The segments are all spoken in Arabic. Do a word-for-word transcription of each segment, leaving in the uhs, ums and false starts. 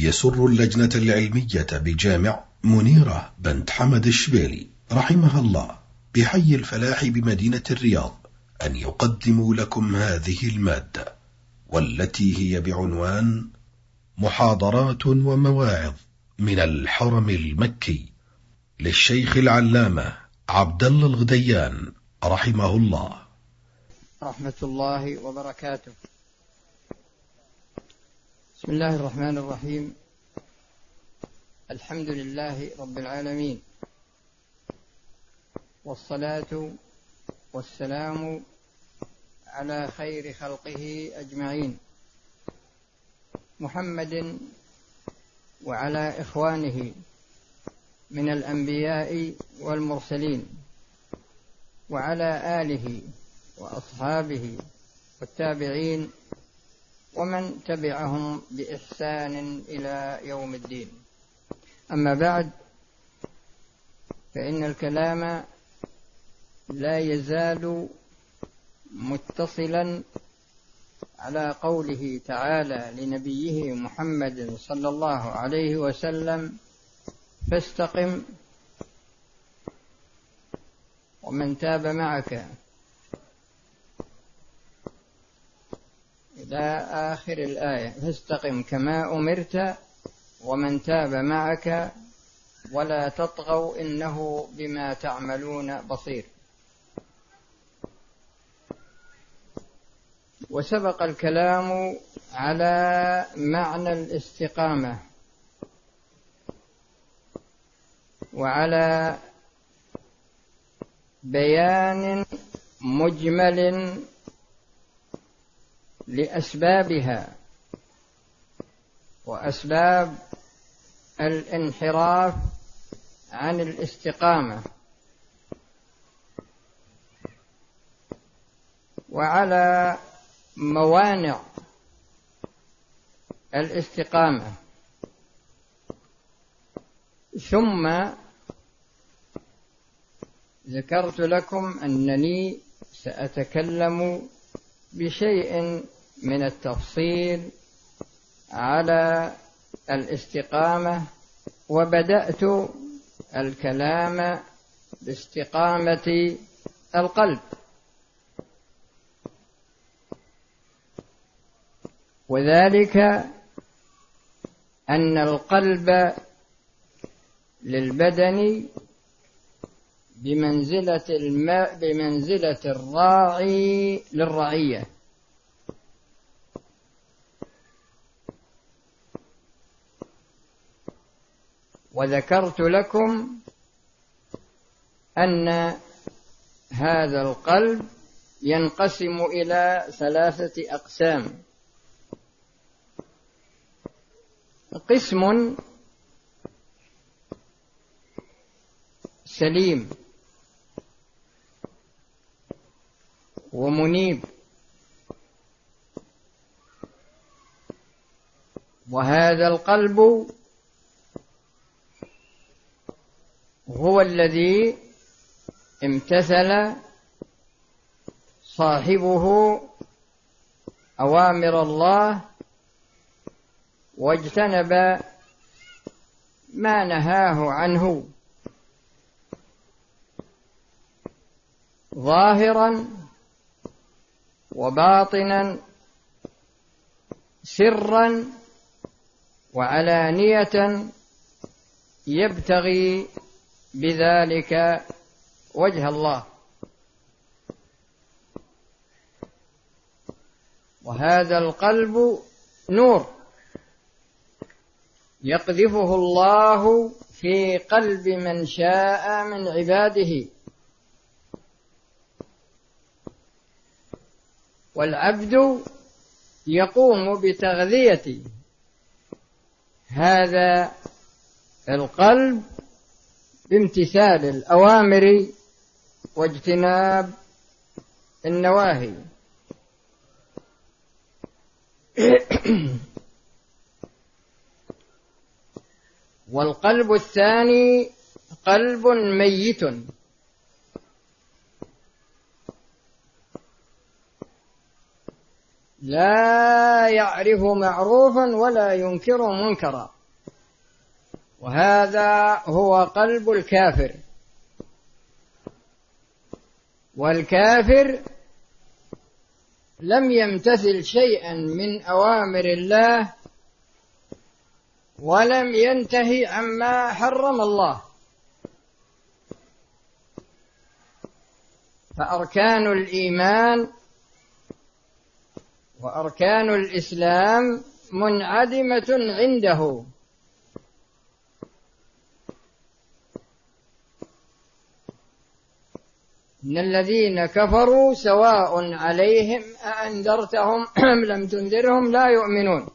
يسر اللجنة العلمية بجامع منيرة بنت حمد الشبيلي رحمها الله بحي الفلاح بمدينة الرياض أن يقدموا لكم هذه المادة، والتي هي بعنوان محاضرات ومواعظ من الحرم المكي للشيخ العلامة عبد الله الغديان رحمه الله. رحمة الله وبركاته. بسم الله الرحمن الرحيم. الحمد لله رب العالمين، والصلاة والسلام على خير خلقه أجمعين، محمد وعلى إخوانه من الأنبياء والمرسلين، وعلى آله وأصحابه والتابعين ومن تبعهم بإحسان إلى يوم الدين. أما بعد، فإن الكلام لا يزال متصلا على قوله تعالى لنبيه محمد صلى الله عليه وسلم: فاستقم ومن تاب معك، إلى آخر الآية. فاستقم كما أمرت ومن تاب معك ولا تطغوا إنه بما تعملون بصير. وسبق الكلام على معنى الاستقامة وعلى بيان مجمل لأسبابها وأسباب الانحراف عن الاستقامة، وعلى موانع الاستقامة. ثم ذكرت لكم أنني سأتكلم بشيء من التفصيل على الاستقامة، وبدأت الكلام باستقامة القلب، وذلك أن القلب للبدن بمنزلة الماء بمنزلة الراعي للرعية، وذكرت لكم أن هذا القلب ينقسم إلى ثلاثة أقسام: قسم سليم ومنيب، وهذا القلب هو الذي امتثل صاحبه أوامر الله واجتنب ما نهاه عنه، ظاهرا وباطنا، سرا وعلانية، يبتغي بذلك وجه الله. وهذا القلب نور يقذفه الله في قلب من شاء من عباده، والعبد يقوم بتغذية هذا القلب بامتثال الأوامر واجتناب النواهي. والقلب الثاني قلب ميت، لا يعرف معروفا ولا ينكر منكرا، وهذا هو قلب الكافر. والكافر لم يمتثل شيئا من أوامر الله ولم ينتهي عما حرم الله. فأركان الإيمان وأركان الإسلام منعدمة عنده، إن الذين كفروا سواء عليهم أأنذرتهم أم لم تنذرهم لا يؤمنون.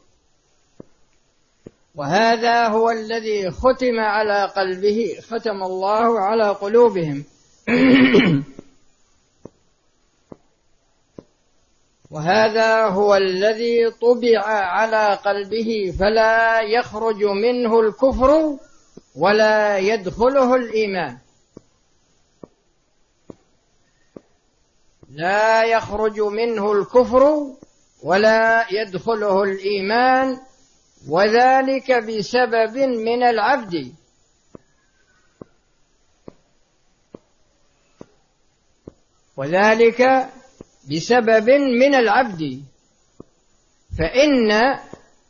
وهذا هو الذي ختم على قلبه، ختم الله على قلوبهم وهذا هو الذي طبع على قلبه فلا يخرج منه الكفر ولا يدخله الإيمان، لا يخرج منه الكفر ولا يدخله الإيمان، وذلك بسبب من العبد. وذلك بسبب من العبد، فإن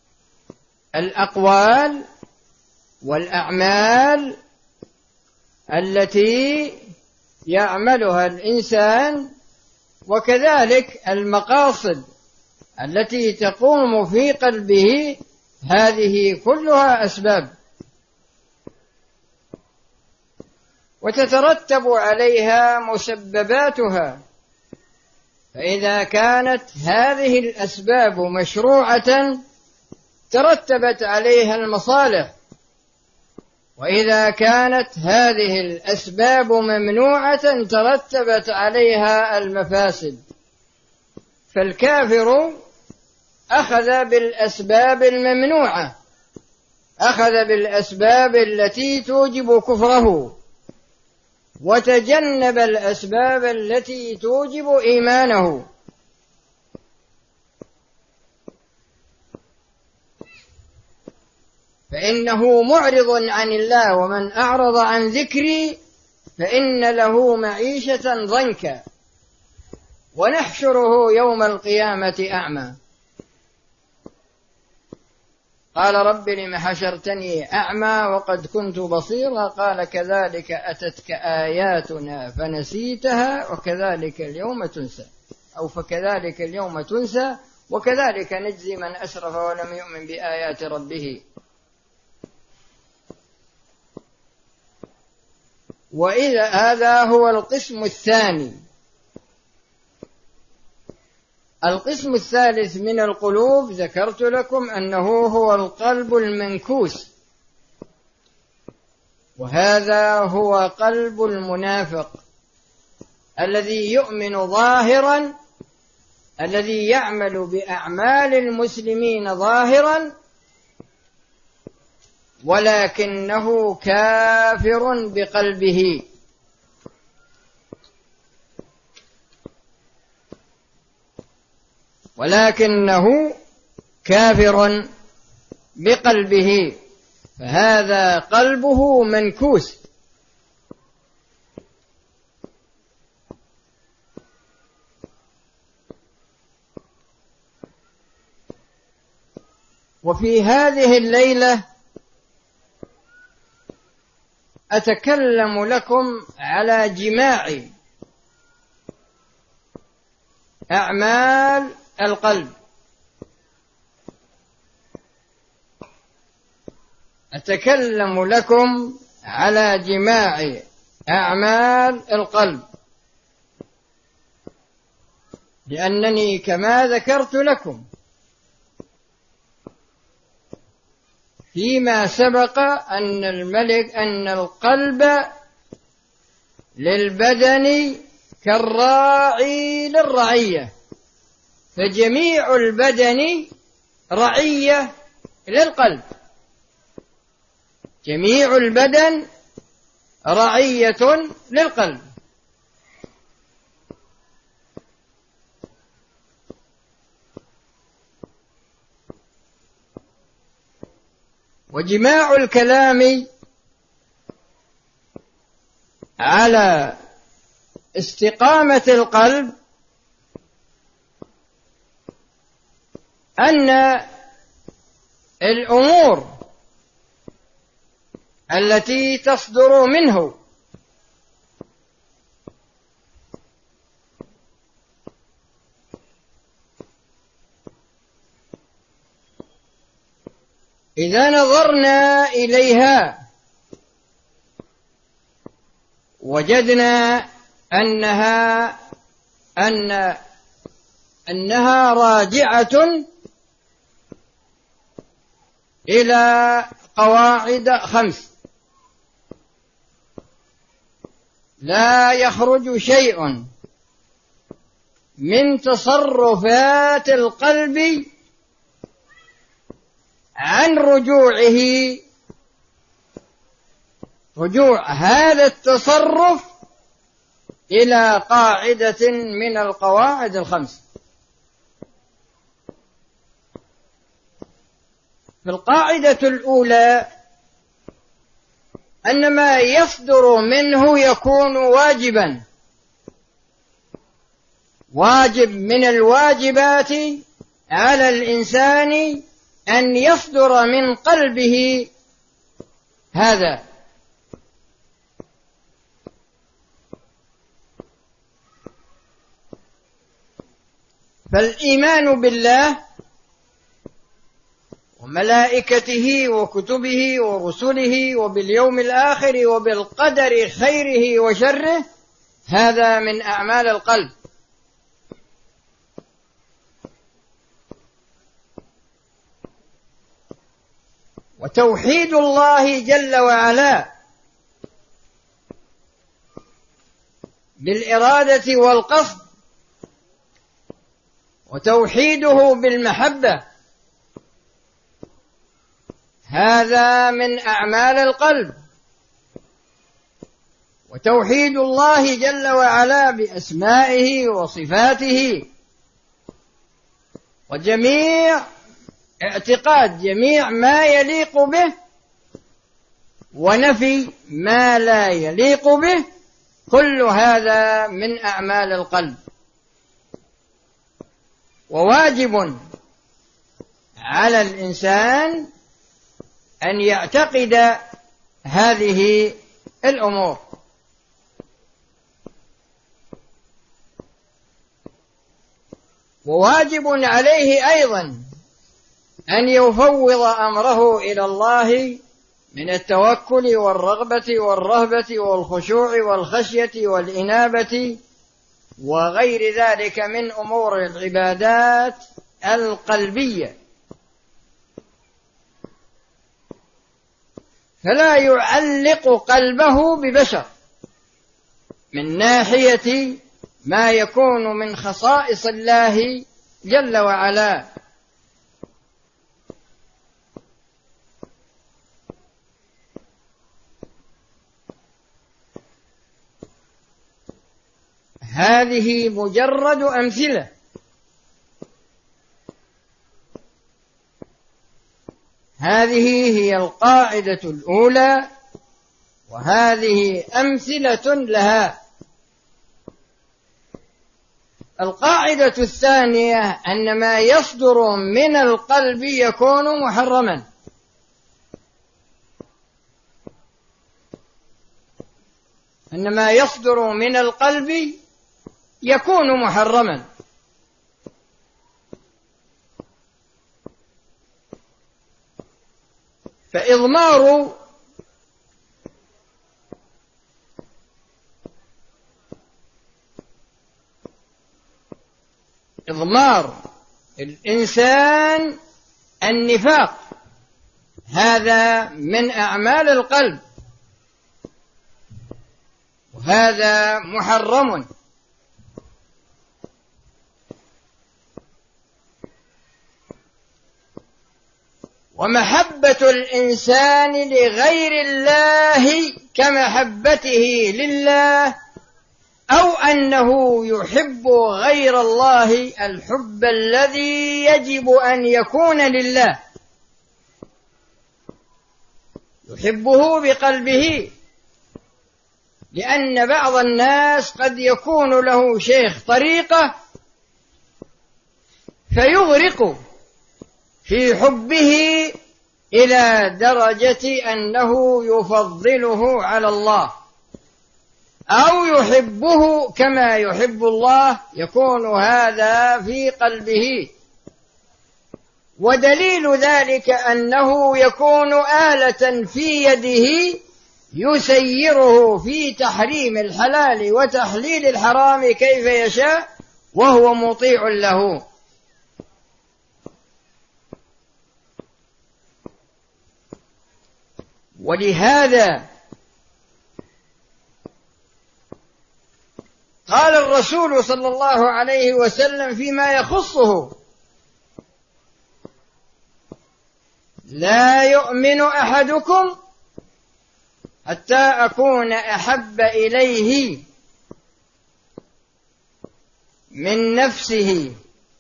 الأقوال والأعمال التي يعملها الإنسان وكذلك المقاصد التي تقوم في قلبه هذه كلها أسباب، وتترتب عليها مسبباتها. فإذا كانت هذه الأسباب مشروعة ترتبت عليها المصالح، وإذا كانت هذه الأسباب ممنوعة ترتبت عليها المفاسد. فالكافر أخذ بالأسباب الممنوعة، أخذ بالأسباب التي توجب كفره، وتجنب الأسباب التي توجب إيمانه. فإنه معرض عن الله، ومن أعرض عن ذكري فإن له معيشة ضنكا ونحشره يوم القيامة أعمى. قال رب لم حشرتني أعمى وقد كنت بصيرا قال كذلك أتتك آياتنا فنسيتها وكذلك اليوم تنسى، أو فكذلك اليوم تنسى وكذلك نجزي من أسرف ولم يؤمن بآيات ربه. وإذا هذا هو القسم الثاني. القسم الثالث من القلوب ذكرت لكم أنه هو القلب المنكوس، وهذا هو قلب المنافق الذي يؤمن ظاهرا، الذي يعمل بأعمال المسلمين ظاهرا، ولكنه كافر بقلبه. ولكنه كافر بقلبه، فهذا قلبه منكوس. وفي هذه الليلة أتكلم لكم على جماع أعمال القلب. أتكلم لكم على جماع أعمال القلب، لأنني كما ذكرت لكم فيما سبق أن الملك أن القلب للبدن كالراعي للرعية، فجميع البدن رعية للقلب، جميع البدن رعية للقلب. وجماع الكلام على استقامة القلب أن الأمور التي تصدر منه إذا نظرنا إليها وجدنا أنها أن أنها راجعة إلى قواعد خمس، لا يخرج شيء من تصرفات القلب عن رجوعه رجوع هذا التصرف إلى قاعدة من القواعد الخمس. في القاعدة الأولى أن ما يصدر منه يكون واجبا، واجب من الواجبات على الإنسان أن يصدر من قلبه هذا. فالإيمان بالله وملائكته وكتبه ورسله وباليوم الآخر وبالقدر خيره وشره هذا من أعمال القلب. وتوحيد الله جل وعلا بالإرادة والقصد، وتوحيده بالمحبة، هذا من أعمال القلب. وتوحيد الله جل وعلا بأسمائه وصفاته، وجميع اعتقاد جميع ما يليق به ونفي ما لا يليق به، كل هذا من أعمال القلب. وواجب على الإنسان أن يعتقد هذه الأمور. وواجب عليه أيضا أن يفوض أمره إلى الله من التوكل والرغبة والرهبة والخشوع والخشية والإنابة وغير ذلك من أمور العبادات القلبية، فلا يعلق قلبه ببشر من ناحية ما يكون من خصائص الله جل وعلا. هذه مجرد أمثلة، هذه هي القاعدة الأولى، وهذه أمثلة لها. القاعدة الثانية أن ما يصدر من القلب يكون محرما. أن ما يصدر من القلب يكون محرما. فإضمار إضمار الإنسان النفاق هذا من أعمال القلب، وهذا محرم. ومحبة الإنسان لغير الله كمحبته لله، أو أنه يحب غير الله الحب الذي يجب أن يكون لله، يحبه بقلبه، لأن بعض الناس قد يكون له شيخ طريقة فيغرق في حبه إلى درجة أنه يفضله على الله أو يحبه كما يحب الله، يكون هذا في قلبه. ودليل ذلك أنه يكون آلة في يده يسيره في تحريم الحلال وتحليل الحرام كيف يشاء وهو مطيع له. ولهذا قال الرسول صلى الله عليه وسلم فيما يخصه: لا يؤمن أحدكم حتى أكون أحب إليه من نفسه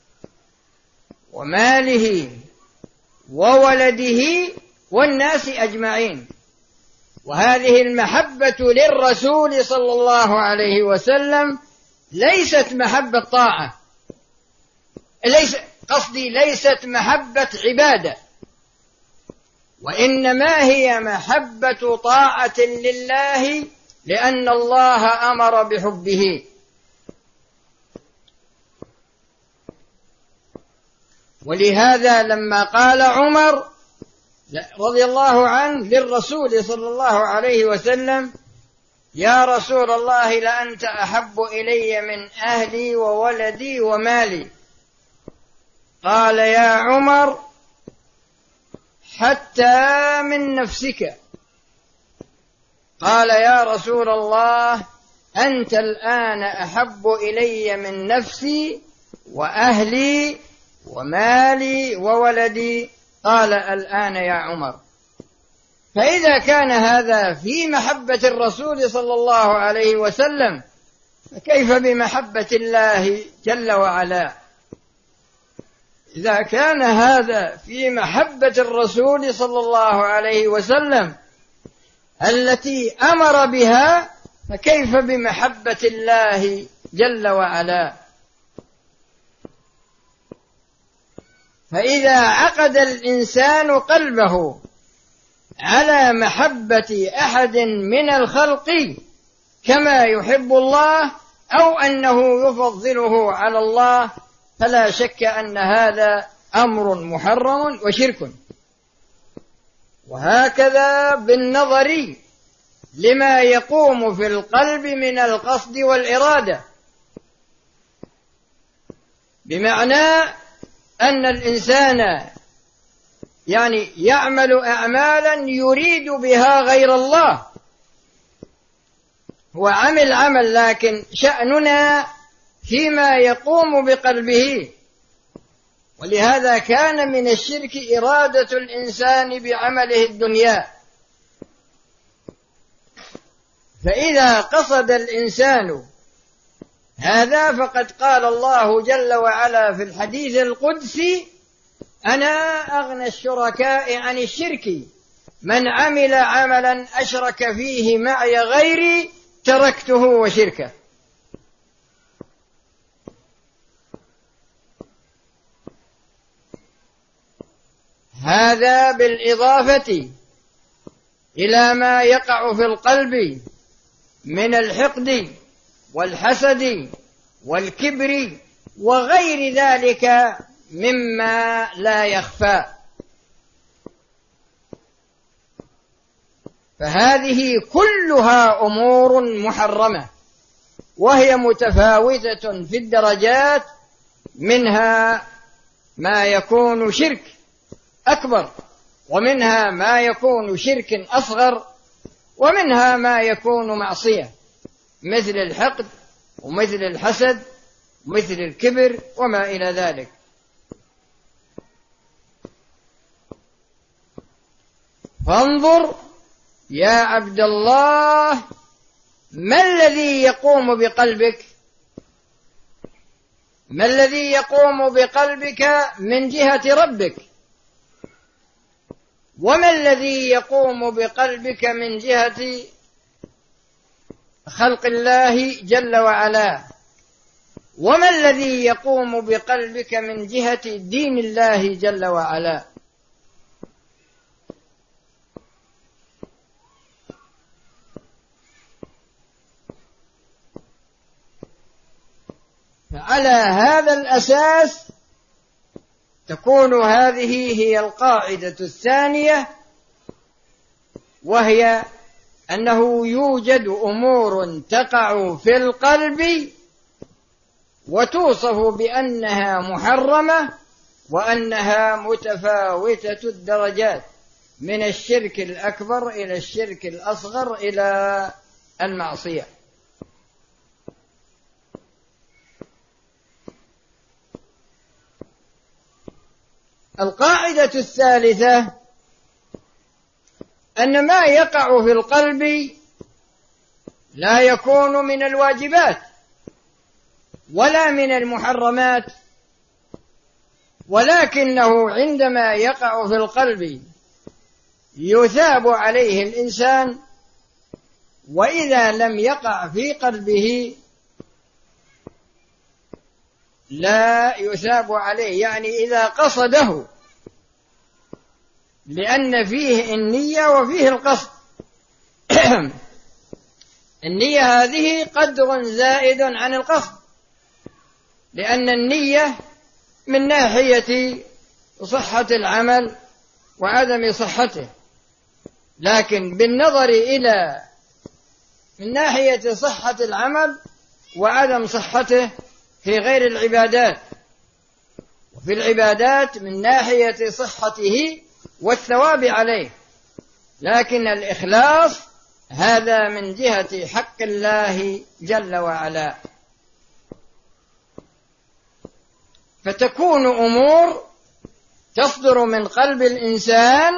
وماله وولده والناس أجمعين. وهذه المحبة للرسول صلى الله عليه وسلم ليست محبة طاعة، ليس قصدي ليست محبة عبادة، وإنما هي محبة طاعة لله، لأن الله أمر بحبه. ولهذا لما قال عمر رضي الله عنه للرسول صلى الله عليه وسلم: يا رسول الله لأنت أحب إلي من أهلي وولدي ومالي، قال: يا عمر حتى من نفسك. قال: يا رسول الله أنت الآن أحب إلي من نفسي وأهلي ومالي وولدي. قال: الآن يا عمر. فإذا كان هذا في محبة الرسول صلى الله عليه وسلم، فكيف بمحبة الله جل وعلا؟ إذا كان هذا في محبة الرسول صلى الله عليه وسلم التي أمر بها، فكيف بمحبة الله جل وعلا؟ فإذا عقد الإنسان قلبه على محبة أحد من الخلق كما يحب الله أو أنه يفضله على الله، فلا شك أن هذا أمر محرم وشرك. وهكذا بالنظر لما يقوم في القلب من القصد والإرادة، بمعنى أن الإنسان يعني يعمل أعمالا يريد بها غير الله، هو عمل عمل لكن شأننا فيما يقوم بقلبه. ولهذا كان من الشرك إرادة الإنسان بعمله الدنيا. فإذا قصد الإنسان هذا فقد قال الله جل وعلا في الحديث القدسي: أنا أغنى الشركاء عن الشرك، من عمل عملا أشرك فيه معي غيري تركته وشركه. هذا بالإضافة إلى ما يقع في القلب من الحقد والحسد والكبر وغير ذلك مما لا يخفى. فهذه كلها أمور محرمة، وهي متفاوتة في الدرجات، منها ما يكون شرك أكبر، ومنها ما يكون شرك أصغر، ومنها ما يكون معصية مثل الحقد ومثل الحسد ومثل الكبر وما إلى ذلك. فانظر يا عبد الله ما الذي يقوم بقلبك، ما الذي يقوم بقلبك من جهة ربك، وما الذي يقوم بقلبك من جهة خلق الله جل وعلا؟ وما الذي يقوم بقلبك من جهة دين الله جل وعلا؟ فعلى هذا الأساس تكون هذه هي القاعدة الثانية، وهي أنه يوجد أمور تقع في القلب وتوصف بأنها محرمة وأنها متفاوتة الدرجات، من الشرك الأكبر إلى الشرك الأصغر إلى المعصية. القاعدة الثالثة أن ما يقع في القلب لا يكون من الواجبات ولا من المحرمات، ولكنه عندما يقع في القلب يثاب عليه الإنسان، وإذا لم يقع في قلبه لا يثاب عليه، يعني إذا قصده، لأن فيه النية وفيه القصد. النية هذه قدر زائد عن القصد، لأن النية من ناحية صحة العمل وعدم صحته، لكن بالنظر إلى من ناحية صحة العمل وعدم صحته في غير العبادات، وفي العبادات من ناحية صحته والثواب عليه، لكن الإخلاص هذا من جهة حق الله جل وعلا. فتكون أمور تصدر من قلب الإنسان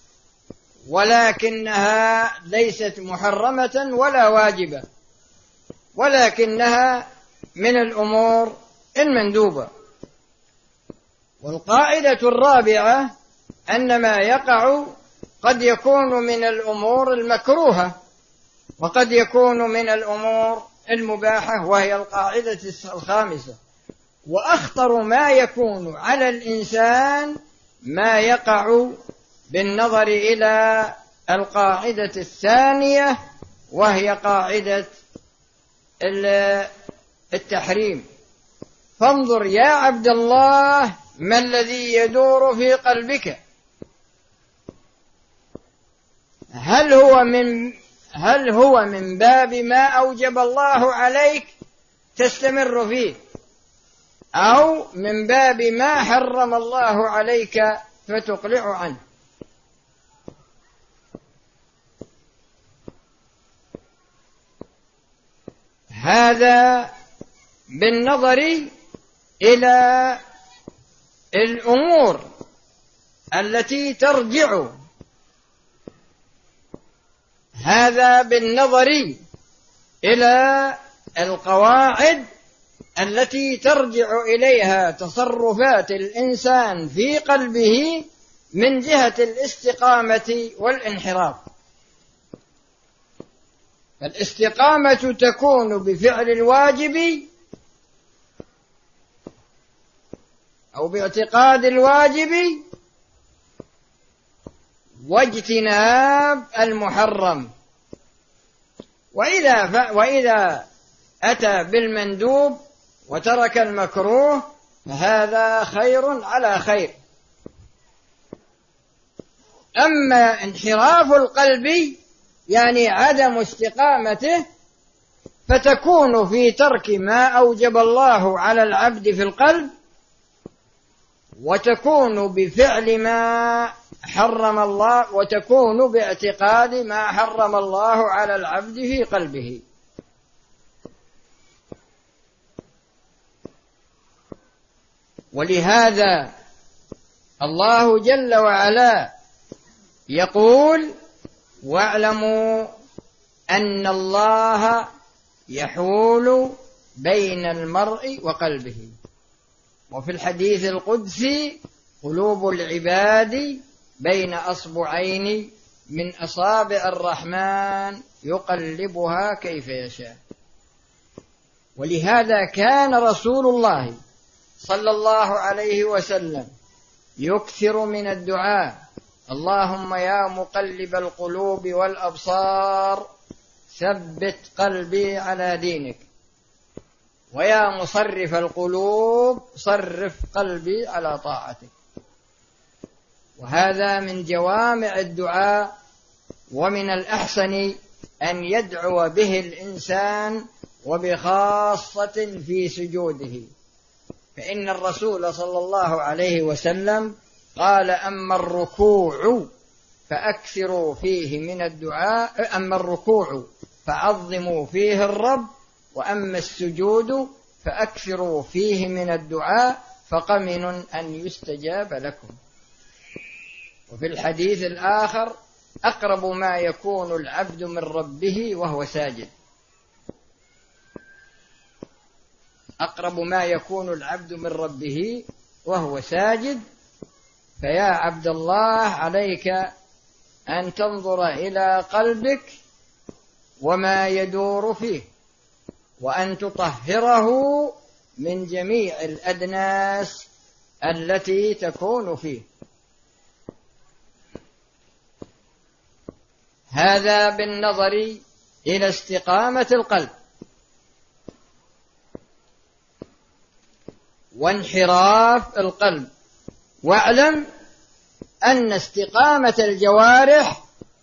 ولكنها ليست محرمة ولا واجبة، ولكنها من الأمور المندوبة. والقاعدة الرابعة أن ما يقع قد يكون من الأمور المكروهة وقد يكون من الأمور المباحة، وهي القاعدة الخامسة. وأخطر ما يكون على الإنسان ما يقع بالنظر إلى القاعدة الثانية، وهي قاعدة التحريم. فانظر يا عبد الله ما الذي يدور في قلبك، هل هو من هل هو من باب ما أوجب الله عليك تستمر فيه، أو من باب ما حرم الله عليك فتقلع عنه؟ هذا بالنظر إلى الأمور التي ترجع، هذا بالنظر إلى القواعد التي ترجع إليها تصرفات الإنسان في قلبه من جهة الاستقامة والانحراف. فالاستقامة تكون بفعل الواجب أو باعتقاد الواجب واجتناب المحرم، وإذا, ف... وإذا أتى بالمندوب وترك المكروه فهذا خير على خير. أما انحراف القلب يعني عدم استقامته فتكون في ترك ما أوجب الله على العبد في القلب، وتكون بفعل ما حرم الله، وتكون باعتقاد ما حرم الله على العبد في قلبه. ولهذا الله جل وعلا يقول: واعلموا أن الله يحول بين المرء وقلبه. وفي الحديث القدسي: قلوب العباد بين أصبعين من أصابع الرحمن يقلبها كيف يشاء. ولهذا كان رسول الله صلى الله عليه وسلم يكثر من الدعاء: اللهم يا مقلب القلوب والأبصار ثبت قلبي على دينك، ويا مصرف القلوب صرف قلبي على طاعتك. وهذا من جوامع الدعاء، ومن الأحسن أن يدعو به الإنسان وبخاصة في سجوده، فإن الرسول صلى الله عليه وسلم قال: أما الركوع فأكثروا فيه من الدعاء، أما الركوع فعظموا فيه الرب، وأما السجود فأكثروا فيه من الدعاء فقمن أن يستجاب لكم. وفي الحديث الآخر: أقرب ما يكون العبد من ربه وهو ساجد. أقرب ما يكون العبد من ربه وهو ساجد. فيا عبد الله عليك أن تنظر إلى قلبك وما يدور فيه، وأن تطهره من جميع الأدناس التي تكون فيه. هذا بالنظر إلى استقامة القلب. وانحراف القلب، واعلم أن استقامة الجوارح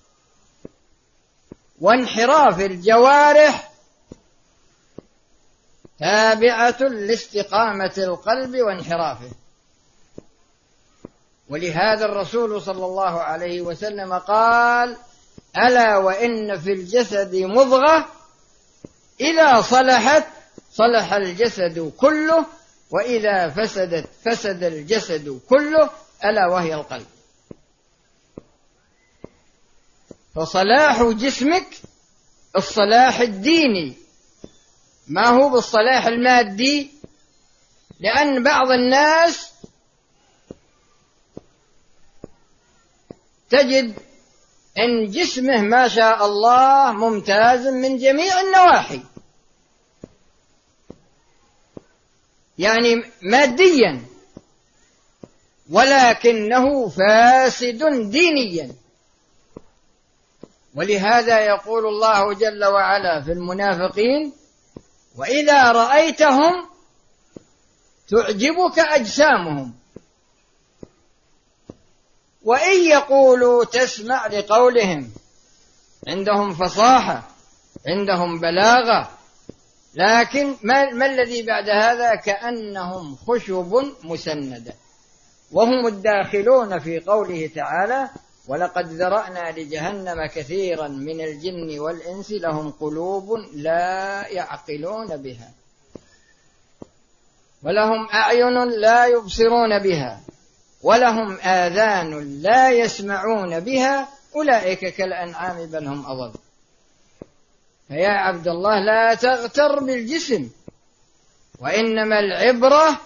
وانحراف الجوارح تابعة لاستقامة القلب وانحرافه. ولهذا الرسول صلى الله عليه وسلم قال: ألا وإن في الجسد مضغة إذا صلحت صلح الجسد كله، وإذا فسدت فسد الجسد كله، ألا وهي القلب. فصلاح جسمك الصلاح الديني، ما هو بالصلاح المادي، لأن بعض الناس تجد إن جسمه ما شاء الله ممتاز من جميع النواحي، يعني ماديا، ولكنه فاسد دينيا. ولهذا يقول الله جل وعلا في المنافقين: وإذا رأيتهم تعجبك أجسامهم وإن يقولوا تسمع لقولهم. عندهم فصاحة، عندهم بلاغة، لكن ما, ما الذي بعد هذا؟ كأنهم خشب مسندة. وهم الداخلون في قوله تعالى: ولقد ذرأنا لجهنم كثيرا من الجن والإنس لهم قلوب لا يعقلون بها ولهم أعين لا يبصرون بها ولهم آذان لا يسمعون بها أولئك كالأنعام بل هم أضل. فيا عبد الله لا تغتر بالجسم، وإنما العبرة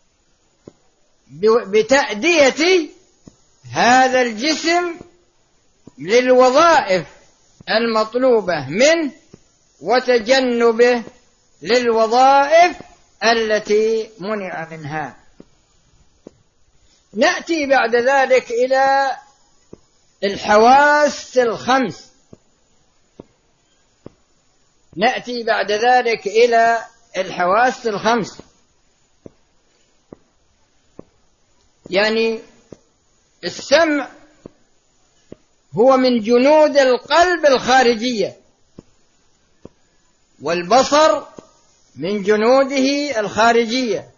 بتأدية هذا الجسم للوظائف المطلوبة منه، وتجنبه للوظائف التي منع منها. نأتي بعد ذلك إلى الحواس الخمس نأتي بعد ذلك إلى الحواس الخمس يعني السمع هو من جنود القلب الخارجية، والبصر من جنوده الخارجية،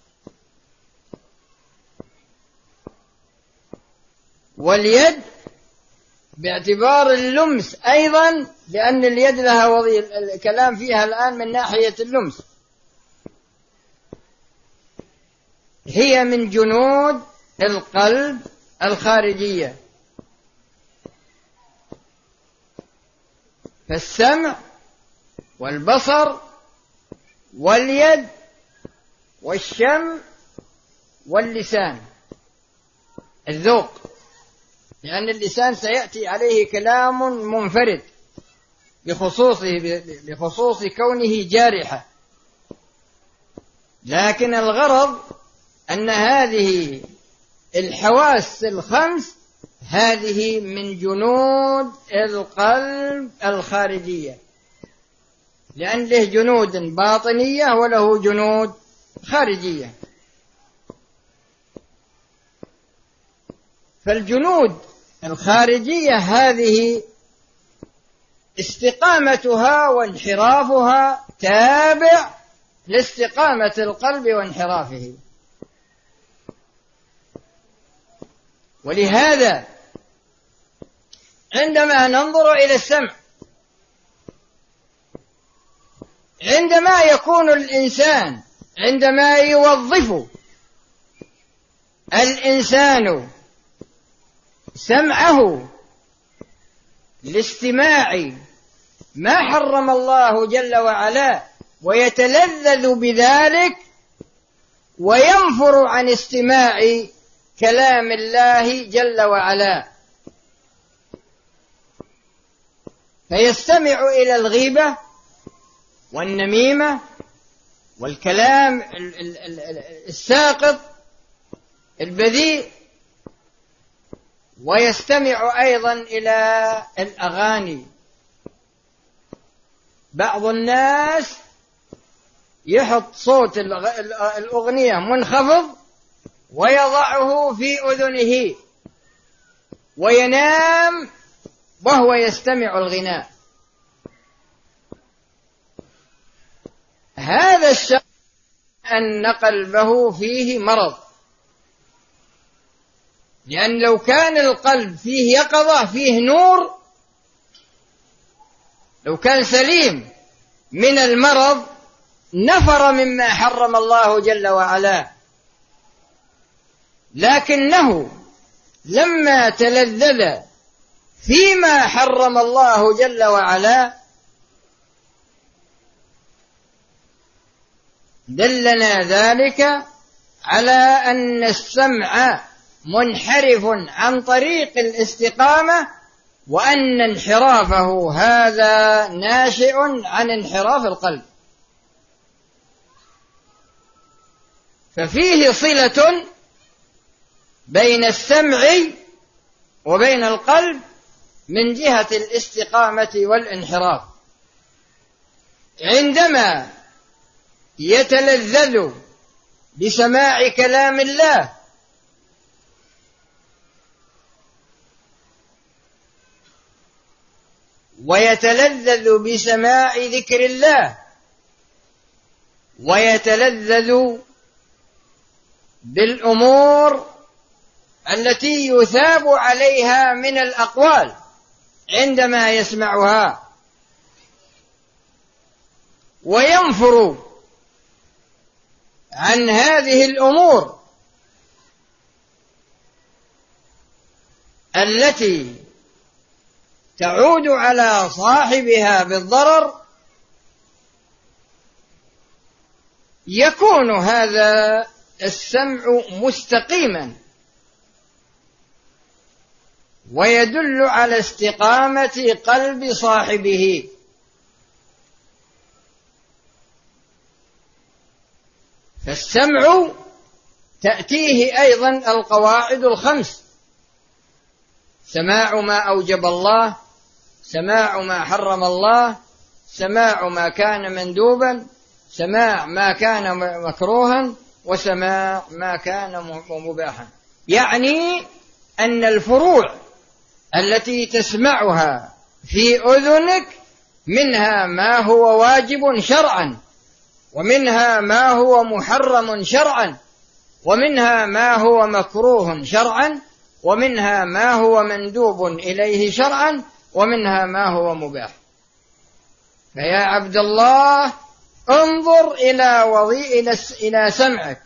واليد باعتبار اللمس أيضا، لأن اليد لها وظيفة، الكلام فيها الآن من ناحية اللمس، هي من جنود القلب الخارجية. فالسمع والبصر واليد والشم واللسان، الذوق، لأن اللسان سيأتي عليه كلام منفرد بخصوصه بخصوص كونه جارحة، لكن الغرض أن هذه الحواس الخمس هذه من جنود القلب الخارجية، لأن له جنود باطنية وله جنود خارجية. فالجنود الخارجية هذه استقامتها وانحرافها تابع لاستقامة القلب وانحرافه. ولهذا عندما ننظر إلى السمع، عندما يكون الإنسان عندما يوظف الإنسان سمعه لاستماع ما حرم الله جل وعلا ويتلذذ بذلك وينفر عن استماع كلام الله جل وعلا، فيستمع إلى الغيبة والنميمة والكلام الساقط البذيء، ويستمع أيضا إلى الأغاني. بعض الناس يحط صوت الأغنية منخفض ويضعه في أذنه وينام وهو يستمع الغناء. هذا الشخص أن قلبه فيه مرض، لأن لو كان القلب فيه يقظة فيه نور، لو كان سليم من المرض نفر مما حرم الله جل وعلا، لكنه لما تلذذ فيما حرم الله جل وعلا دلنا ذلك على أن السمع منحرف عن طريق الاستقامة، وأن انحرافه هذا ناشئ عن انحراف القلب. ففيه صلة بين السمع وبين القلب من جهة الاستقامة والانحراف. عندما يتلذذ بسماع كلام الله ويتلذذ بسماع ذكر الله ويتلذذ بالأمور التي يثاب عليها من الأقوال عندما يسمعها، وينفر عن هذه الأمور التي تعود على صاحبها بالضرر، يكون هذا السمع مستقيما ويدل على استقامة قلب صاحبه. فالسمع تأتيه أيضا القواعد الخمس: سماع ما أوجب الله، سماع ما حرم الله، سماع ما كان مندوبا، سماع ما كان مكروها، وسماع ما كان مباحا. يعني أن الفروع التي تسمعها في أذنك منها ما هو واجب شرعا، ومنها ما هو محرم شرعا، ومنها ما هو مكروه شرعا، ومنها ما هو مندوب إليه شرعا، ومنها ما هو مباح. فيا عبد الله انظر إلى وضي إلى إلى سمعك،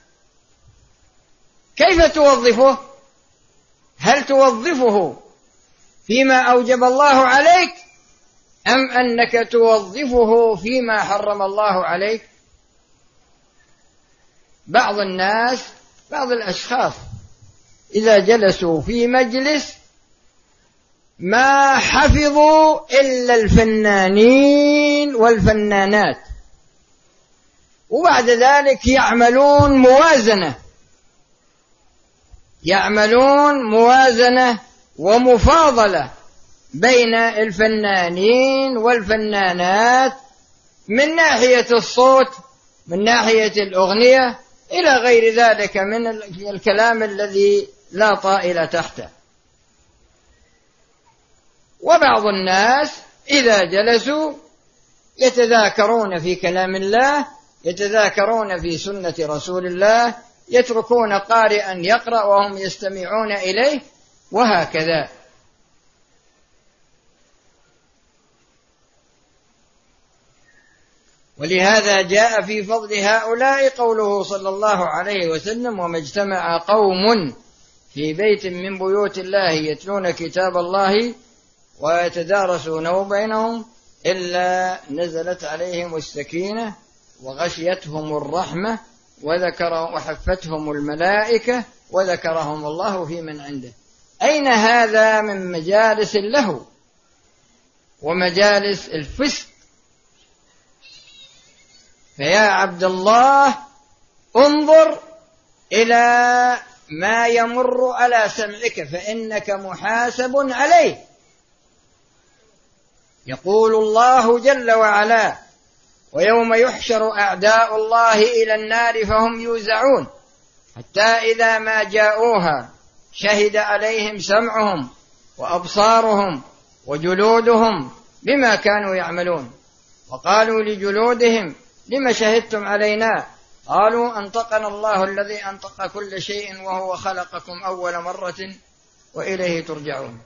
كيف توظفه؟ هل توظفه فيما أوجب الله عليك، أم أنك توظفه فيما حرم الله عليك؟ بعض الناس بعض الأشخاص إذا جلسوا في مجلس ما حفظوا إلا الفنانين والفنانات، وبعد ذلك يعملون موازنة يعملون موازنة ومفاضلة بين الفنانين والفنانات من ناحية الصوت، من ناحية الأغنية، إلى غير ذلك من الكلام الذي لا طائل تحته. وبعض الناس إذا جلسوا يتذاكرون في كلام الله، يتذاكرون في سنة رسول الله، يتركون قارئا يقرأ وهم يستمعون إليه، وهكذا. ولهذا جاء في فضل هؤلاء قوله صلى الله عليه وسلم: وما اجتمع قوم في بيت من بيوت الله يتلون كتاب الله ويتدارسونه بينهم إلا نزلت عليهم السكينة وغشيتهم الرحمة وذكر وحفتهم الملائكة وذكرهم الله في من عنده. أين هذا من مجالس اللهو ومجالس الفسق؟ فيا عبد الله انظر إلى ما يمر على سمعك فإنك محاسب عليه. يقول الله جل وعلا: ويوم يحشر أعداء الله إلى النار فهم يوزعون حتى إذا ما جاءوها شهد عليهم سمعهم وأبصارهم وجلودهم بما كانوا يعملون، وقالوا لجلودهم: لم شهدتم علينا؟ قالوا: أنطقنا الله الذي أنطق كل شيء وهو خلقكم أول مرة وإليه ترجعون.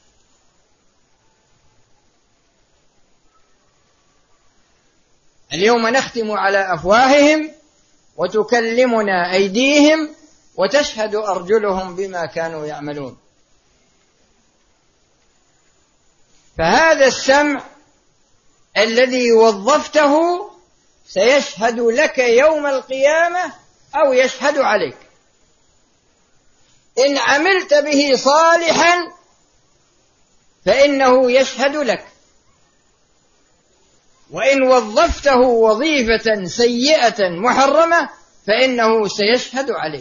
اليوم نختم على أفواههم وتكلمنا أيديهم وتشهد أرجلهم بما كانوا يعملون. فهذا السمع الذي وظفته سيشهد لك يوم القيامة أو يشهد عليك. إن عملت به صالحا فإنه يشهد لك، وإن وظفته وظيفة سيئة محرمة فإنه سيشهد عليك.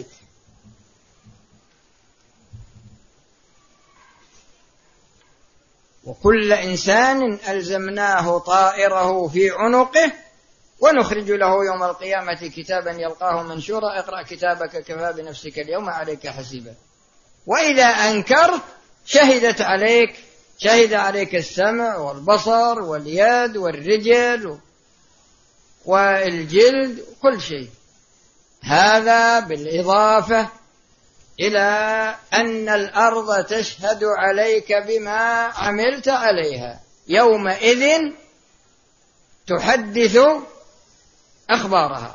وكل إنسان ألزمناه طائره في عنقه ونخرج له يوم القيامة كتابا يلقاه منشورا: اقرأ كتابك كفى بنفسك اليوم عليك حسيبا. وإذا أنكرت شهدت عليك شهد عليك السمع والبصر واليد والرجل والجلد كل شيء. هذا بالإضافة إلى أن الأرض تشهد عليك بما عملت عليها، يومئذ تحدث أخبارها.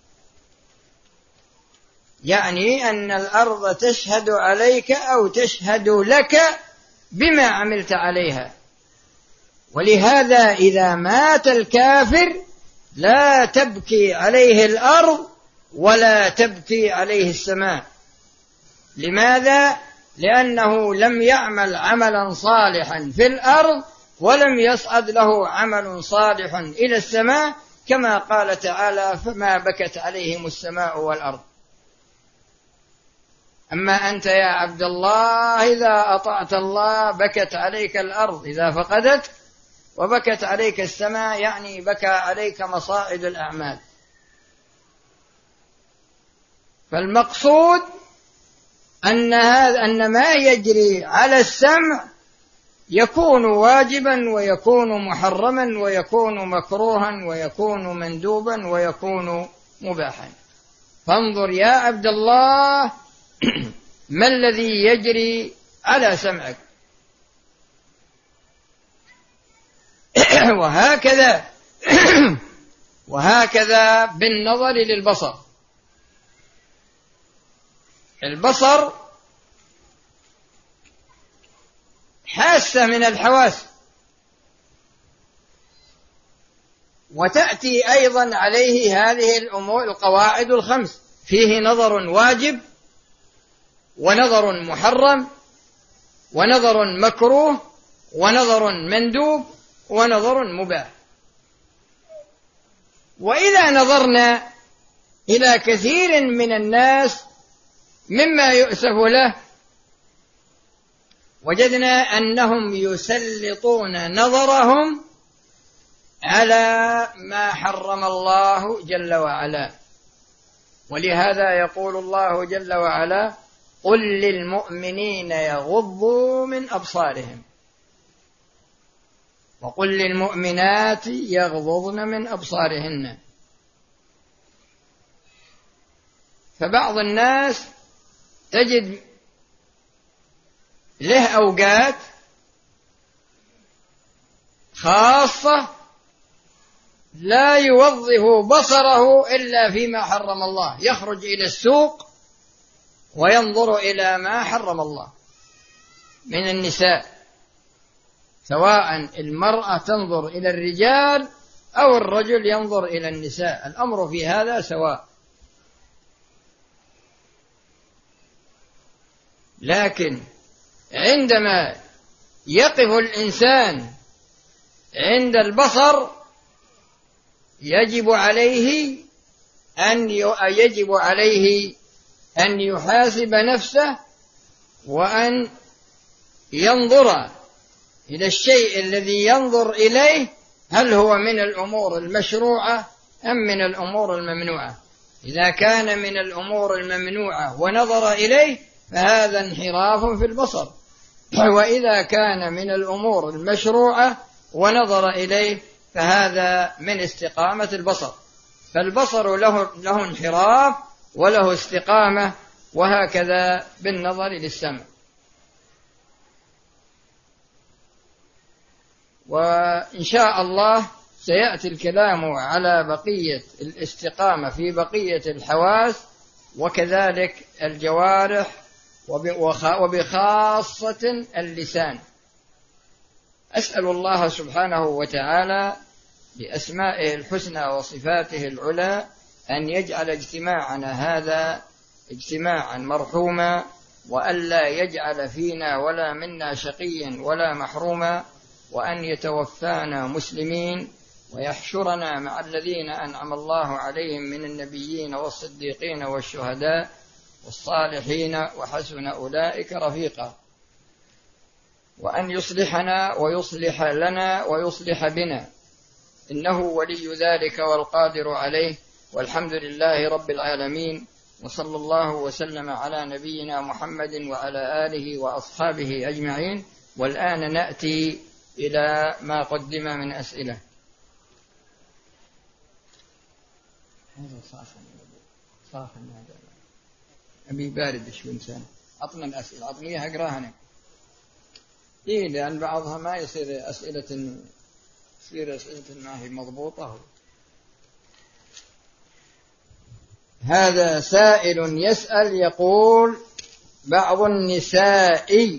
يعني أن الأرض تشهد عليك أو تشهد لك بما عملت عليها. ولهذا إذا مات الكافر لا تبكي عليه الأرض ولا تبكي عليه السماء. لماذا؟ لأنه لم يعمل عملا صالحا في الأرض ولم يصعد له عمل صالح إلى السماء، كما قال تعالى: فما بكت عليهم السماء والأرض. أما أنت يا عبد الله إذا أطعت الله بكت عليك الأرض إذا فقدت، وبكت عليك السماء يعني بكى عليك مصائد الأعمال. فالمقصود أن هذا أن ما يجري على السمع يكون واجبا ويكون محرما ويكون مكروها ويكون مندوبا ويكون مباحا. فانظر يا عبد الله ما الذي يجري على سمعك. وهكذا وهكذا بالنظر للبصر. البصر حاسة من الحواس، وتأتي أيضا عليه هذه الأمور القواعد الخمس: فيه نظر واجب، ونظر محرم، ونظر مكروه، ونظر مندوب ونظر مباح. وإذا نظرنا إلى كثير من الناس مما يؤسف له وجدنا أنهم يسلطون نظرهم على ما حرم الله جل وعلا. ولهذا يقول الله جل وعلا: قل للمؤمنين يغضوا من أبصارهم وقل للمؤمنات يغضضن من أبصارهن. فبعض الناس تجد له أوقات خاصة لا يوظف بصره إلا فيما حرم الله، يخرج إلى السوق وينظر إلى ما حرم الله من النساء، سواء المرأة تنظر إلى الرجال أو الرجل ينظر إلى النساء، الأمر في هذا سواء. لكن عندما يقف الإنسان عند البصر يجب عليه أن يجب عليه أن يحاسب نفسه وأن ينظر إلى الشيء الذي ينظر إليه هل هو من الأمور المشروعة أم من الأمور الممنوعة. إذا كان من الأمور الممنوعة ونظر إليه فهذا انحراف في البصر، وإذا كان من الأمور المشروعة ونظر إليه فهذا من استقامة البصر. فالبصر له, له انحراف وله استقامة، وهكذا بالنظر للسمع. وإن شاء الله سيأتي الكلام على بقية الاستقامة في بقية الحواس وكذلك الجوارح وبخاصة اللسان. أسأل الله سبحانه وتعالى بأسمائه الحسنى وصفاته العلى أن يجعل اجتماعنا هذا اجتماعا مرحوما، وألا يجعل فينا ولا منا شقيا ولا محروما، وأن يتوفانا مسلمين ويحشرنا مع الذين أنعم الله عليهم من النبيين والصديقين والشهداء والصالحين وحسن أولئك رفيقا، وأن يصلحنا ويصلح لنا ويصلح بنا، إنه ولي ذلك والقادر عليه. والحمد لله رب العالمين، وصلى الله وسلم على نبينا محمد وعلى آله وأصحابه أجمعين. والآن نأتي إلى ما قدم من أسئلة. أبي بارد شو إنسان، أعطنا الأسئلة، أعطني إياها أقراها أنا. إيه، لأن بعضها ما يصير أسئلة يصير أسئلة ما هي مضبوطة. هذا سائل يسأل يقول: بعض النساء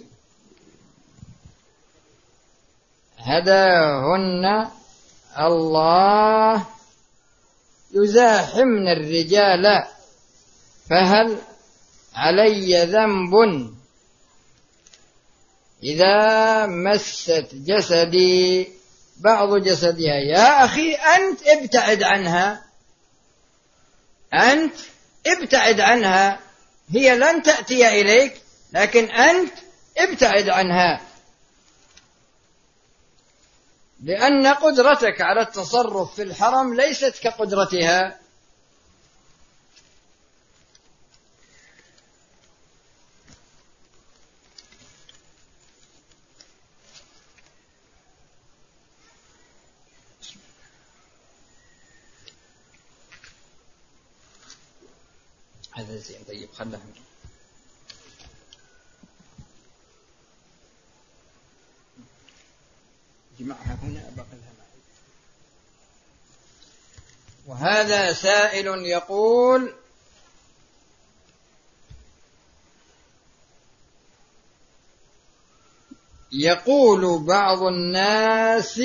هداهن الله يزاحمن الرجال، فهل علي ذنب إذا مست جسدي بعض جسدها؟ يا أخي أنت ابتعد عنها، أنت ابتعد عنها، هي لن تأتي إليك لكن أنت ابتعد عنها، لأن قدرتك على التصرف في الحرم ليست كقدرتها. هذا زين، طيب خلها جمعها هنا بقلها معي. وهذا سائل يقول: يقول بعض الناس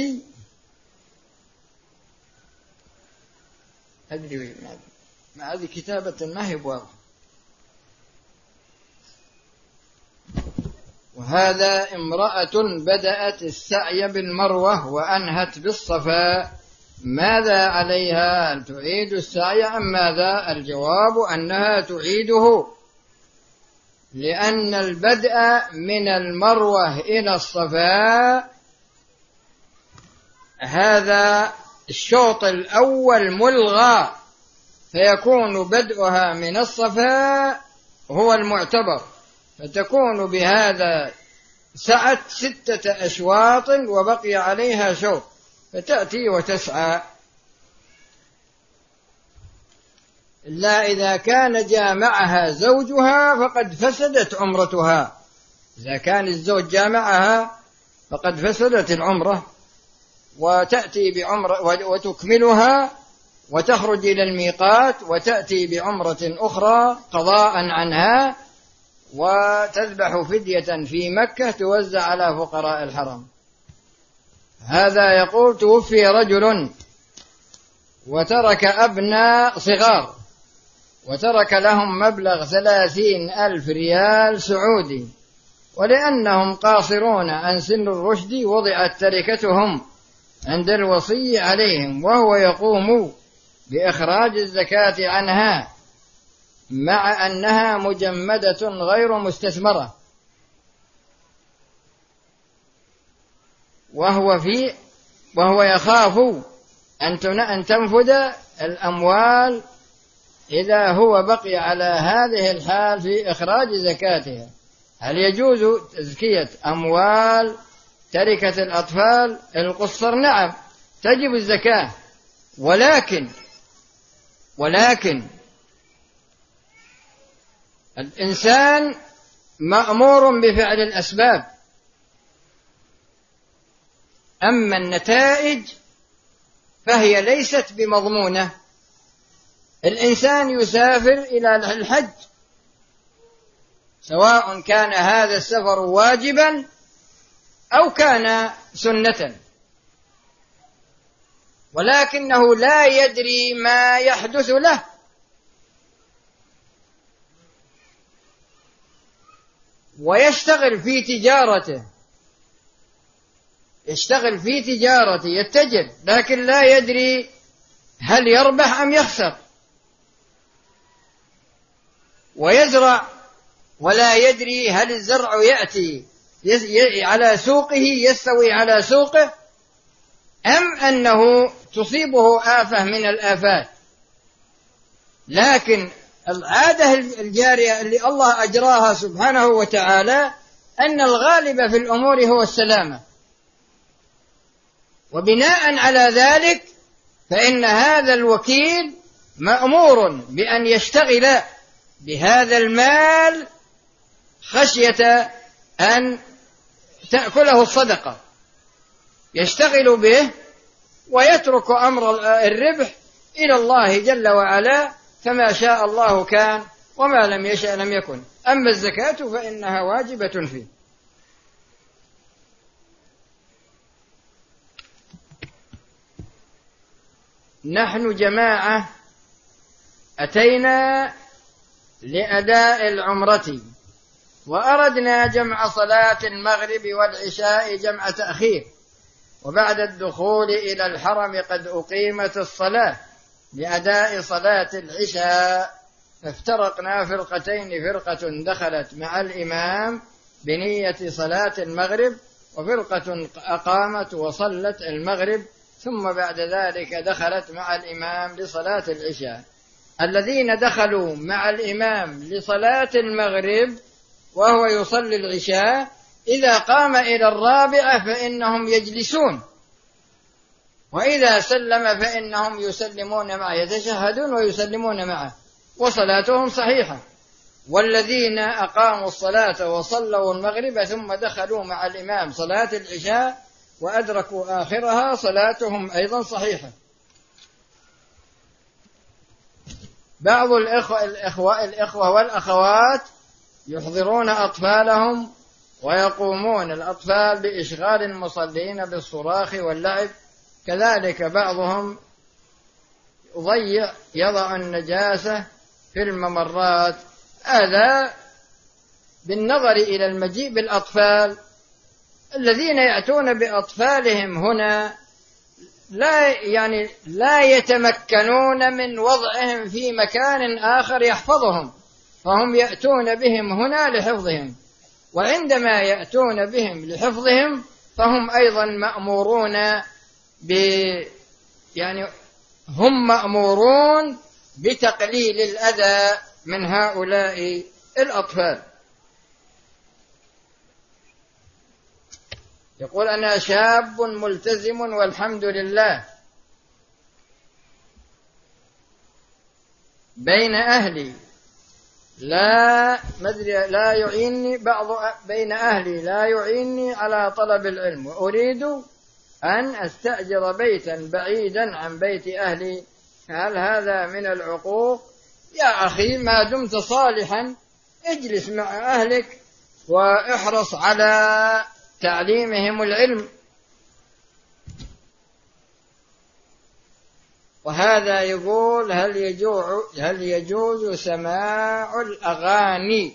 أدري ما هذه كتابة ما هي واضحة. وهذا امرأة بدأت السعي بالمروة وأنهت بالصفا، ماذا عليها؟ هل تعيد السعي أم ماذا؟ الجواب أنها تعيده، لأن البدء من المروة إلى الصفا هذا الشوط الأول ملغى، فيكون بدءها من الصفا هو المعتبر، فتكون بهذا سعت ستة أشواط وبقي عليها شوط، فتأتي وتسعى. إلا إذا كان جامعها زوجها فقد فسدت عمرتها، إذا كان الزوج جامعها فقد فسدت العمرة، وتأتي بعمرة وتكملها وتخرج إلى الميقات وتأتي بعمرة أخرى قضاء عنها، وتذبح فدية في مكة توزع على فقراء الحرم. هذا يقول: توفي رجل وترك أبناء صغار وترك لهم مبلغ ثلاثين ألف ريال سعودي، ولأنهم قاصرون عن سن الرشد وضعت تركتهم عند الوصي عليهم، وهو يقوم بإخراج الزكاة عنها مع أنها مجمدة غير مستثمرة، وهو في وهو يخاف أن تنفد الأموال إذا هو بقي على هذه الحال في إخراج زكاتها. هل يجوز تزكية أموال تركة الأطفال القصر؟ نعم، تجب الزكاة، ولكن ولكن الإنسان مأمور بفعل الأسباب، أما النتائج فهي ليست بمضمونة. الإنسان يسافر إلى الحج، سواء كان هذا السفر واجبا أو كان سنة، ولكنه لا يدري ما يحدث له، ويشتغل في تجارته يشتغل في تجارته يتجر، لكن لا يدري هل يربح أم يخسر، ويزرع ولا يدري هل الزرع يأتي على سوقه يستوي على سوقه أم أنه تصيبه آفة من الآفات. لكن العادة الجارية اللي الله أجراها سبحانه وتعالى أن الغالب في الأمور هو السلامة، وبناء على ذلك فإن هذا الوكيل مأمور بأن يشتغل بهذا المال خشية أن تأكله الصدقة، يشتغل به ويترك أمر الربح إلى الله جل وعلا، فما شاء الله كان وما لم يشأ لم يكن. أما الزكاة فإنها واجبة فيه. نحن جماعة أتينا لأداء العمرة، وأردنا جمع صلاة المغرب والعشاء جمع تأخير، وبعد الدخول إلى الحرم قد أقيمت الصلاة لأداء صلاة العشاء، فافترقنا فرقتين، فرقة دخلت مع الإمام بنية صلاة المغرب، وفرقة أقامت وصلت المغرب ثم بعد ذلك دخلت مع الإمام لصلاة العشاء. الذين دخلوا مع الإمام لصلاة المغرب وهو يصلي العشاء إذا قام إلى الرابعة فإنهم يجلسون، وإذا سلم فإنهم يسلمون معه، يتشهدون ويسلمون معه، وصلاتهم صحيحة. والذين أقاموا الصلاة وصلوا المغرب ثم دخلوا مع الإمام صلاة العشاء وأدركوا آخرها صلاتهم أيضا صحيحة. بعض الإخوة, الإخوة, الإخوة والأخوات يحضرون أطفالهم ويقومون الأطفال بإشغال المصلين بالصراخ واللعب، كذلك بعضهم يضيع يضع النجاسة في الممرات. هذا بالنظر إلى المجيء بالأطفال الذين يأتون بأطفالهم هنا لا يعني لا يتمكنون من وضعهم في مكان آخر يحفظهم، فهم يأتون بهم هنا لحفظهم، وعندما يأتون بهم لحفظهم فهم أيضا مأمورون ب يعني هم مأمورون بتقليل الأذى من هؤلاء الأطفال. يقول: أنا شاب ملتزم والحمد لله بين أهلي لا مدري لا يعيني بعض بين أهلي لا يعيني على طلب العلم، وأريد أن أستأجر بيتا بعيدا عن بيت أهلي، هل هذا من العقوق؟ يا أخي، ما دمت صالحا اجلس مع أهلك واحرص على تعليمهم العلم. وهذا يقول: هل يجوز هل يجوز سماع الأغاني؟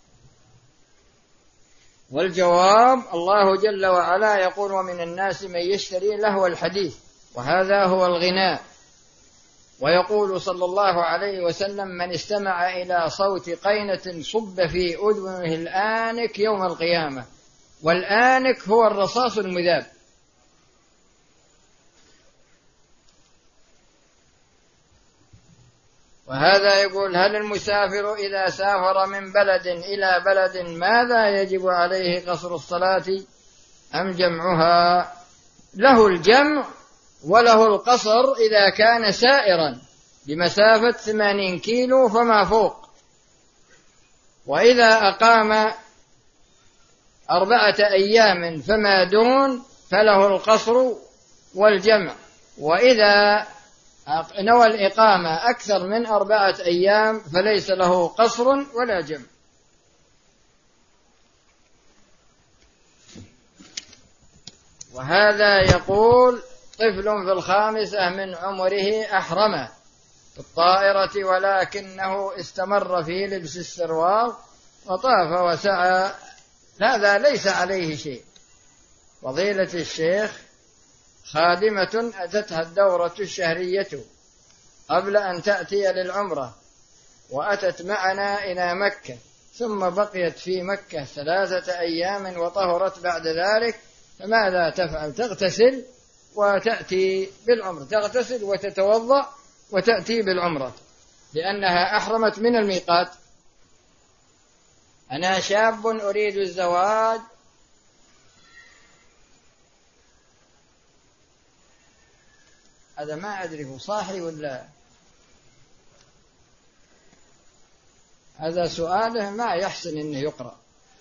والجواب: الله جل وعلا يقول: ومن الناس من يشتري لهو الحديث وهذا هو الغناء. ويقول صلى الله عليه وسلم: من استمع إلى صوت قينة صب في أذنه الآنك يوم القيامة. والآنك هو الرصاص المذاب. وهذا يقول: هل المسافر إذا سافر من بلد إلى بلد ماذا يجب عليه، قصر الصلاة أم جمعها؟ له الجمع وله القصر إذا كان سائرا بمسافة ثمانين كيلو فما فوق، وإذا أقام أربعة أيام فما دون فله القصر والجمع، وإذا نوى الإقامة أكثر من أربعة أيام فليس له قصر ولا جمع. وهذا يقول: طفل في الخامسة من عمره أحرم في الطائرة ولكنه استمر في لبس السروال وطاف وسعى، هذا ليس عليه شيء. فضيلة الشيخ، خادمة أتتها الدورة الشهرية قبل أن تأتي للعمرة وأتت معنا إلى مكة، ثم بقيت في مكة ثلاثة أيام وطهرت بعد ذلك، فماذا تفعل؟ تغتسل وتأتي بالعمرة، تغتسل وتتوضأ وتأتي بالعمرة لأنها أحرمت من الميقات. أنا شاب أريد الزواج هذا ما أدري هو صاحي ولا هذا سؤاله ما يحسن إنه يقرأ.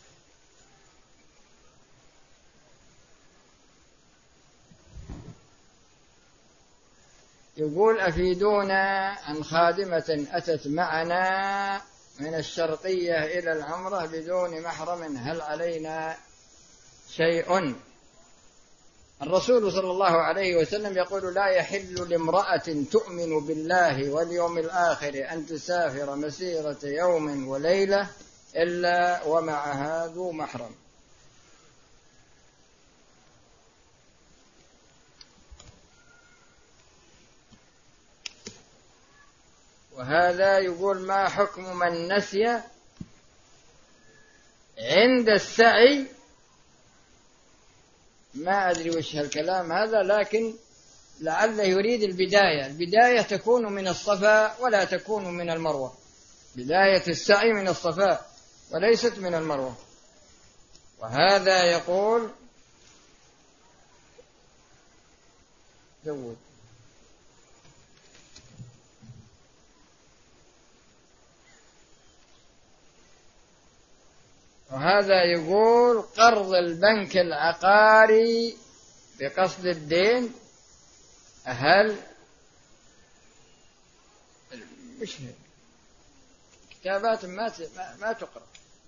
يقول: أفيدونا عن خادمة أتت معنا من الشرقية إلى العمرة بدون محرم، هل علينا شيء؟ الرسول صلى الله عليه وسلم يقول: لا يحل لامرأة تؤمن بالله واليوم الآخر أن تسافر مسيرة يوم وليلة إلا ومعها ذو محرم. وهذا يقول: ما حكم من نسي عند السعي؟ ما أدري وش هالكلام هذا، لكن لعله يريد البداية. البداية تكون من الصفا ولا تكون من المروة، بداية السعي من الصفا وليست من المروة. وهذا يقول: زود وهذا يقول: قرض البنك العقاري بقصد الدين، هل مش كتابات ما ما تقرأ؟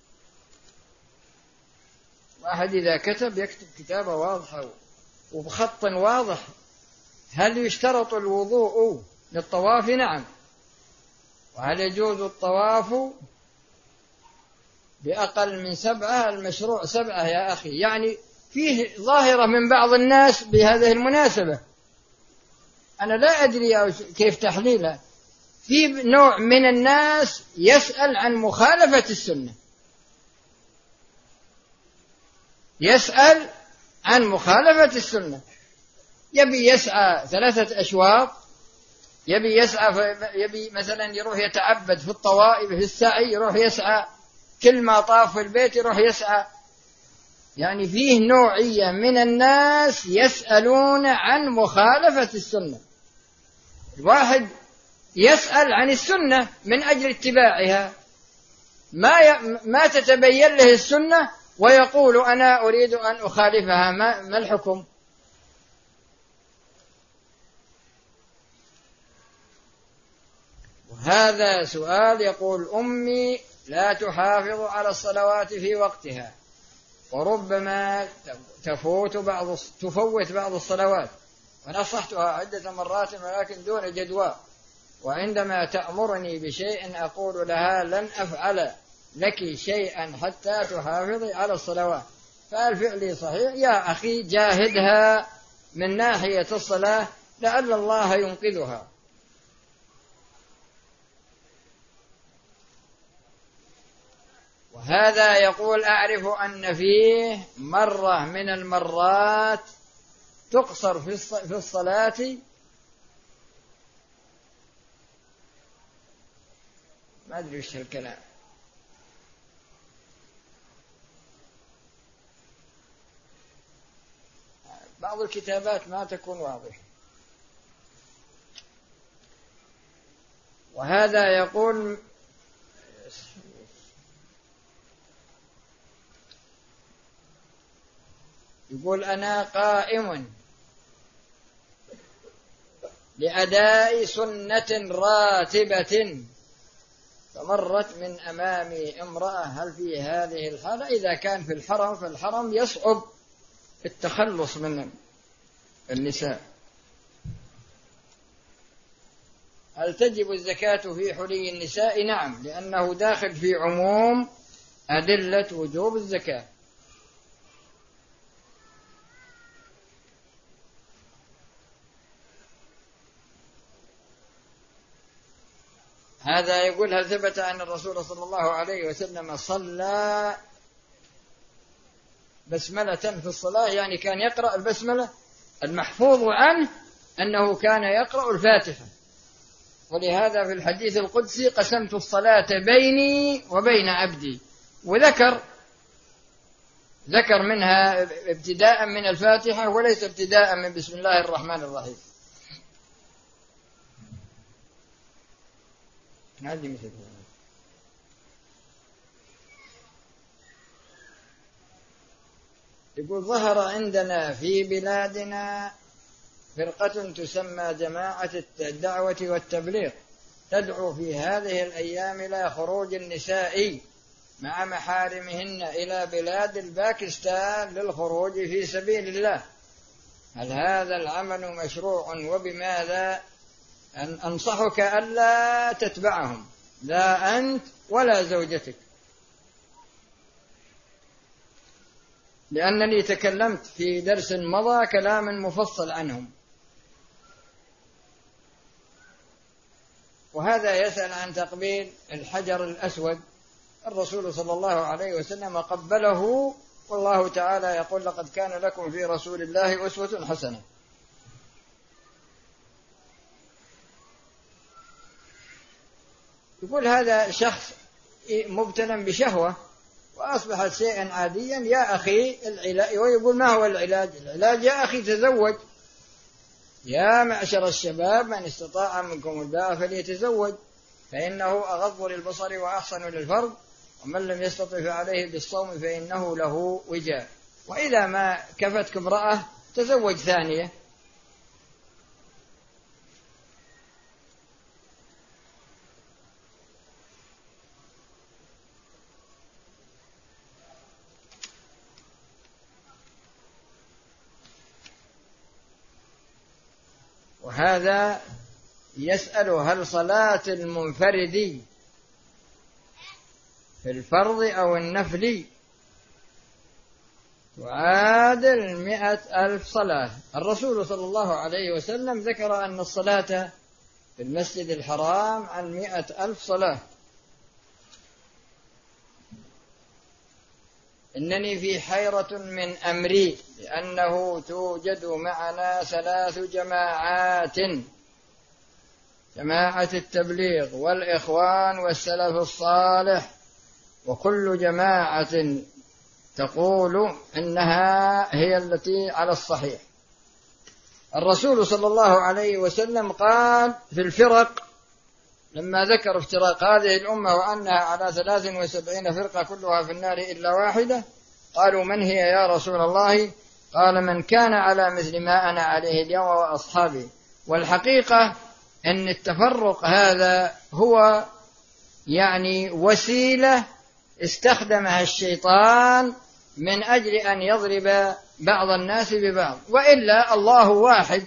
واحد إذا كتب يكتب كتابة واضحة وبخط واضح. هل يشترط الوضوء للطواف؟ نعم. وهل يجوز الطواف بأقل من سبعة، المشروع سبعة يا أخي. يعني فيه ظاهرة من بعض الناس بهذه المناسبة، أنا لا أدري كيف تحليلها، في نوع من الناس يسأل عن مخالفة السنة، يسأل عن مخالفة السنة، يبي يسعى ثلاثة أشواط، يبي يسعى يبي مثلا يروح يتعبد في الطوائف في السعي، يروح يسعى كل ما طاف في البيت يروح يسعى. يعني فيه نوعية من الناس يسألون عن مخالفة السنة. الواحد يسأل عن السنة من أجل اتباعها، ما ي... ما تتبين له السنة ويقول أنا أريد أن أخالفها، ما, ما الحكم؟ وهذا سؤال. يقول أمي لا تحافظ على الصلوات في وقتها، وربما تفوت بعض تفوت بعض الصلوات، ونصحتها عدة مرات ولكن دون جدوى، وعندما تأمرني بشيء أقول لها لن أفعل لك شيئا حتى تحافظي على الصلوات، فهل فعلي صحيح؟ يا أخي جاهدها من ناحية الصلاة لعل الله ينقذها. وهذا يقول أعرف أن فيه مرة من المرات تقصر في الصلاة، ما أدري وش الكلام، بعض الكتابات ما تكون واضحة. وهذا يقول يقول أنا قائم لأداء سنة راتبة فمرت من أمامي امرأة، هل في هذه الحالة؟ إذا كان في الحرم فالحرم يصعب التخلص من النساء. هل تجب الزكاة في حلي النساء؟ نعم، لأنه داخل في عموم أدلة وجوب الزكاة. هذا يقول هل ثبت أن الرسول صلى الله عليه وسلم صلى بسملة في الصلاة؟ يعني كان يقرأ البسملة، المحفوظ عنه أنه كان يقرأ الفاتحة، ولهذا في الحديث القدسي قسمت الصلاة بيني وبين عبدي، وذكر ذكر منها ابتداء من الفاتحة وليس ابتداء من بسم الله الرحمن الرحيم. هذه مثل يقول ظهر عندنا في بلادنا فرقة تسمى جماعة الدعوة والتبليغ تدعو في هذه الأيام إلى خروج النساء مع محارمهن إلى بلاد الباكستان للخروج في سبيل الله، هل هذا العمل مشروع؟ وبماذا؟ أن أنصحك ألا تتبعهم، لا أنت ولا زوجتك، لأنني تكلمت في درس مضى كلاما مفصل عنهم. وهذا يسأل عن تقبيل الحجر الأسود، الرسول صلى الله عليه وسلم قبله، والله تعالى يقول لقد كان لكم في رسول الله أسوة حسنة. يقول هذا شخص مبتلى بشهوة وأصبحت شيئا عاديا، يا أخي العلاج، ويقول ما هو العلاج؟ العلاج يا أخي تزوج، يا معشر الشباب من استطاع منكم الباءة فليتزوج فإنه أغض للبصر وأحسن للفرج، ومن لم يستطع فعليه بالصوم فإنه له وجاء، وإذا ما كفتك امرأة تزوج ثانية. وهذا يسأل هل صلاة المنفرد في الفرض أو النفل تعادل مئة ألف صلاة. الرسول صلى الله عليه وسلم ذكر أن الصلاة في المسجد الحرام عن مئة ألف صلاة. إنني في حيرة من أمري لأنه توجد معنا ثلاث جماعات: جماعة التبليغ والإخوان والسلف الصالح، وكل جماعة تقول إنها هي التي على الصحيح. الرسول صلى الله عليه وسلم قال في الفرق لما ذكر افتراق هذه الأمة وأنها على ثلاث وسبعين فرقة كلها في النار إلا واحدة، قالوا من هي يا رسول الله؟ قال من كان على مثل ما أنا عليه اليوم وأصحابي. والحقيقة أن التفرق هذا هو يعني وسيلة استخدمها الشيطان من أجل أن يضرب بعض الناس ببعض، وإلا الله واحد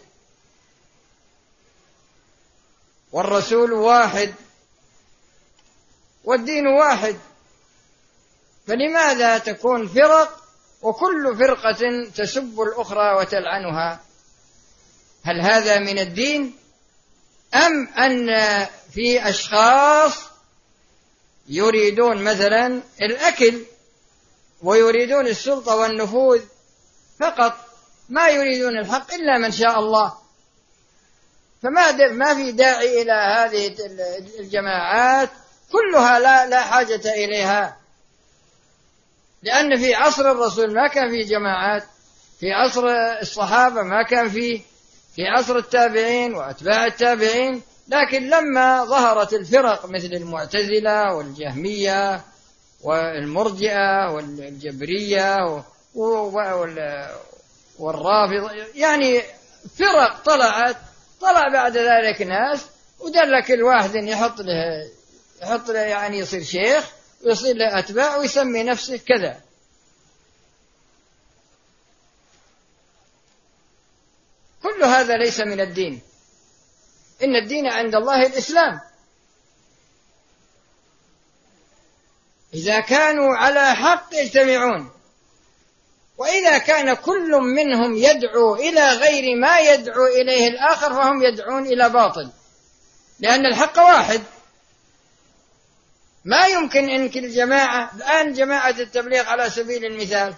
والرسول واحد والدين واحد، فلماذا تكون فرق وكل فرقة تسب الأخرى وتلعنها؟ هل هذا من الدين؟ أم أن في أشخاص يريدون مثلا الأكل ويريدون السلطة والنفوذ فقط، ما يريدون الحق إلا من شاء الله؟ فما ما في داعي إلى هذه الجماعات كلها، لا لا حاجة إليها، لأن في عصر الرسول ما كان في جماعات، في عصر الصحابة ما كان فيه، في عصر التابعين وأتباع التابعين. لكن لما ظهرت الفرق مثل المعتزلة والجهمية والمرجئة والجبرية والرافضة، يعني فرق طلعت، طلع بعد ذلك ناس ودل كل واحد يحط له يحط له يعني يصير شيخ ويصير له أتباع ويسمي نفسه كذا. كل هذا ليس من الدين. إن الدين عند الله الإسلام. إذا كانوا على حق يجتمعون، وإذا كان كل منهم يدعو إلى غير ما يدعو إليه الآخر فهم يدعون إلى باطل، لأن الحق واحد. ما يمكن أن كل جماعة، الآن جماعة التبليغ على سبيل المثال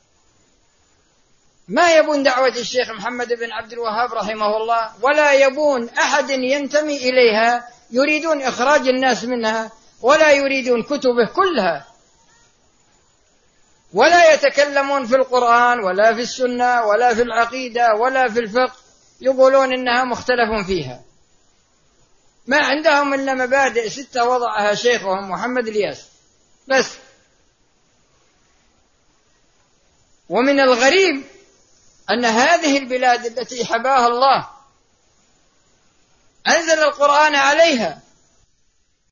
ما يبون دعوة الشيخ محمد بن عبد الوهاب رحمه الله، ولا يبون أحد ينتمي إليها، يريدون إخراج الناس منها، ولا يريدون كتبه كلها، ولا يتكلمون في القرآن ولا في السنة ولا في العقيدة ولا في الفقه، يقولون إنها مختلف فيها. ما عندهم إلا مبادئ ستة وضعها شيخهم محمد الياس بس. ومن الغريب أن هذه البلاد التي حباها الله أنزل القرآن عليها